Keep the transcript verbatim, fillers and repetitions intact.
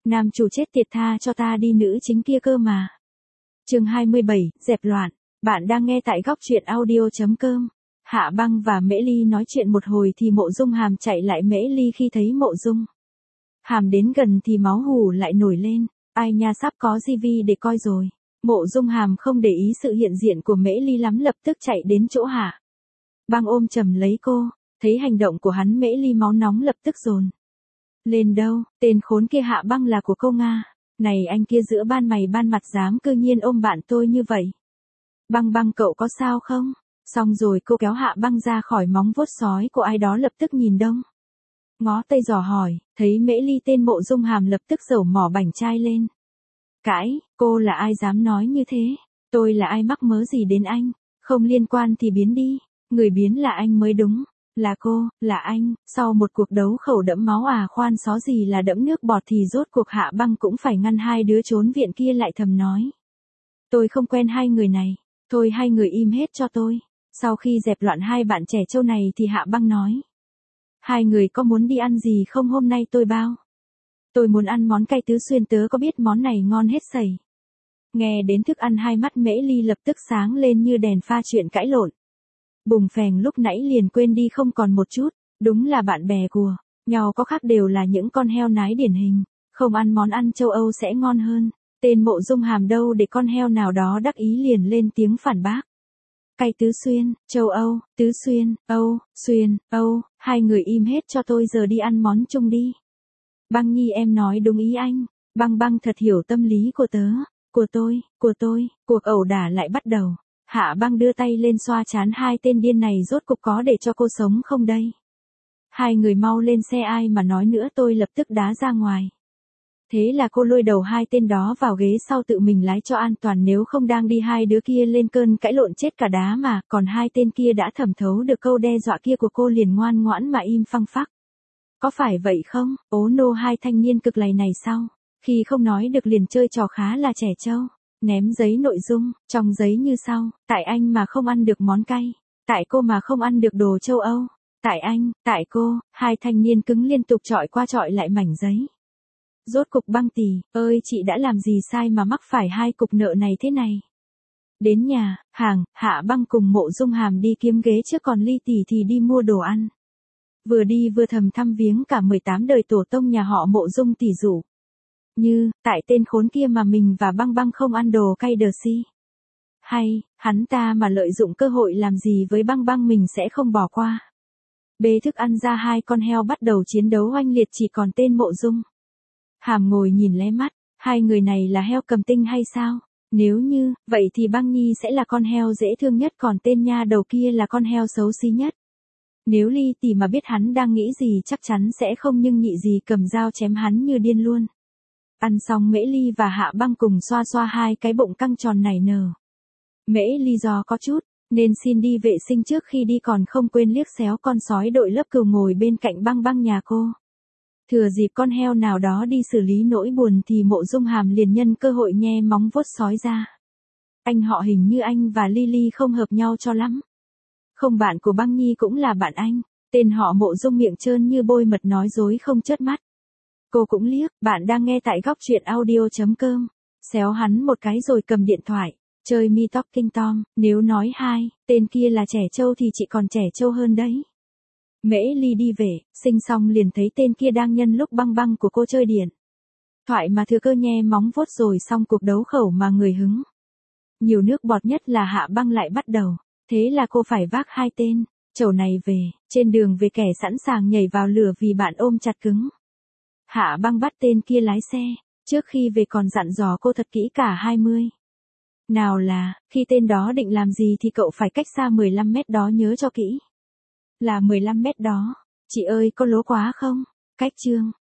Nam chủ chết tiệt, tha cho ta đi, nữ chính kia cơ mà. Chương hai mươi bảy, dẹp loạn. Bạn đang nghe tại góc truyện audio chấm com. Hạ Băng và Mễ Ly nói chuyện một hồi thì Mộ Dung Hàm chạy lại Mễ Ly khi thấy Mộ Dung Hàm đến gần thì máu hù lại nổi lên. Ai nha, sắp có gi vi để coi rồi. Mộ Dung Hàm không để ý sự hiện diện của Mễ Ly lắm, lập tức chạy đến chỗ Hạ Băng ôm chầm lấy cô. Thấy hành động của hắn, Mễ Ly máu nóng lập tức dồn lên. Đâu, tên khốn kia, Hạ Băng là của cô Nga. Này anh kia, giữa ban mày ban mặt dám cư nhiên ôm bạn tôi như vậy. Băng Băng, cậu có sao không? Xong rồi cô kéo Hạ Băng ra khỏi móng vuốt sói của ai đó, lập tức nhìn đông ngó tây dò hỏi. Thấy Mễ Ly, tên Mộ Dung Hàm lập tức giở mỏ bảnh trai lên. Cãi, cô là ai dám nói như thế? Tôi là ai mắc mớ gì đến anh? Không liên quan thì biến đi. Người biến là anh mới đúng. Là cô, là anh. Sau một cuộc đấu khẩu đẫm máu à khoan xó gì là đẫm nước bọt thì rốt cuộc Hạ Băng cũng phải ngăn hai đứa trốn viện kia lại, thầm nói. Tôi không quen hai người này. Thôi hai người im hết cho tôi. Sau khi dẹp loạn hai bạn trẻ trâu này thì Hạ Băng nói. Hai người có muốn đi ăn gì không, hôm nay tôi bao. Tôi muốn ăn món cay tứ xuyên, tớ có biết món này ngon hết sẩy. Nghe đến thức ăn, hai mắt Mễ Ly lập tức sáng lên như đèn pha, chuyện cãi lộn bùng phèng lúc nãy liền quên đi không còn một chút. Đúng là bạn bè của nhau có khác đều là những con heo nái điển hình. Không ăn món ăn châu Âu sẽ ngon hơn. Tên Mộ Dung Hàm đâu để con heo nào đó đắc ý liền lên tiếng phản bác. Cay tứ xuyên, châu Âu, tứ xuyên, Âu, xuyên, Âu, hai người im hết cho tôi, giờ đi ăn món chung đi. Băng Nhi, em nói đúng ý anh. Băng Băng thật hiểu tâm lý của tớ, của tôi, của tôi. Cuộc ẩu đả lại bắt đầu. Hạ Băng đưa tay lên xoa trán, hai tên điên này rốt cục có để cho cô sống không đây? Hai người mau lên xe, ai mà nói nữa, tôi lập tức đá ra ngoài. Thế là cô lôi đầu hai tên đó vào ghế sau, tự mình lái cho an toàn, nếu không đang đi hai đứa kia lên cơn cãi lộn chết cả đá mà. Còn hai tên kia đã thẩm thấu được câu đe dọa kia của cô, liền ngoan ngoãn mà im phăng phắc. Có phải vậy không? Ố nô, hai thanh niên cực lầy này sau khi không nói được liền chơi trò khá là trẻ trâu. Ném giấy nội dung, trong giấy như sau. Tại anh mà không ăn được món cay. Tại cô mà không ăn được đồ châu Âu. Tại anh, tại cô. Hai thanh niên cứng liên tục chọi qua chọi lại mảnh giấy. Rốt cục Băng tỷ ơi, chị đã làm gì sai mà mắc phải hai cục nợ này thế này? Đến nhà hàng, Hạ Băng cùng Mộ Dung Hàm đi kiếm ghế trước, còn Ly tỷ thì đi mua đồ ăn. Vừa đi vừa thầm thăm viếng cả mười tám đời tổ tông nhà họ Mộ Dung tỷ dụ. Như, tại tên khốn kia mà mình và Băng Băng không ăn đồ cay đờ si. Hay, hắn ta mà lợi dụng cơ hội làm gì với Băng Băng mình sẽ không bỏ qua. Bê thức ăn ra, hai con heo bắt đầu chiến đấu oanh liệt, chỉ còn tên Mộ Dung Hàm ngồi nhìn lé mắt. Hai người này là heo cầm tinh hay sao? Nếu như, vậy thì Băng Nhi sẽ là con heo dễ thương nhất, còn tên nha đầu kia là con heo xấu xí nhất. Nếu Ly tỷ mà biết hắn đang nghĩ gì chắc chắn sẽ không nhưng nhị gì cầm dao chém hắn như điên luôn. Ăn xong, Mễ Ly và Hạ Băng cùng xoa xoa hai cái bụng căng tròn nảy nở. Mễ Ly do có chút nên xin đi vệ sinh trước khi đi, còn không quên liếc xéo con sói đội lớp cừu ngồi bên cạnh Băng Băng nhà cô. Thừa dịp con heo nào đó đi xử lý nỗi buồn thì Mộ Dung Hàm liền nhân cơ hội nhe móng vuốt sói ra. Anh họ hình như anh và Lily không hợp nhau cho lắm. Không, bạn của Băng Nhi cũng là bạn anh. Tên họ Mộ Dung miệng trơn như bôi mật, nói dối không chớp mắt. Cô cũng liếc. Bạn đang nghe tại góc truyện audio chấm com. Xéo hắn một cái rồi cầm điện thoại. Chơi Me Talking Tom. Nếu nói hai tên kia là trẻ trâu thì chị còn trẻ trâu hơn đấy. Mễ Ly đi về, sinh xong liền thấy tên kia đang nhân lúc Băng Băng của cô chơi điện thoại mà thừa cơ nhe móng vuốt, rồi xong cuộc đấu khẩu mà người hứng nhiều nước bọt nhất là Hạ Băng lại bắt đầu. Thế là cô phải vác hai tên trầu này về. Trên đường về, kẻ sẵn sàng nhảy vào lửa vì bạn ôm chặt cứng. Hạ Băng bắt tên kia lái xe. Trước khi về còn dặn dò cô thật kỹ cả hai mươi. Nào là, khi tên đó định làm gì thì cậu phải cách xa mười lăm mét đó, nhớ cho kỹ. Là mười lăm mét đó. Chị ơi, có lố quá không? Cách chương.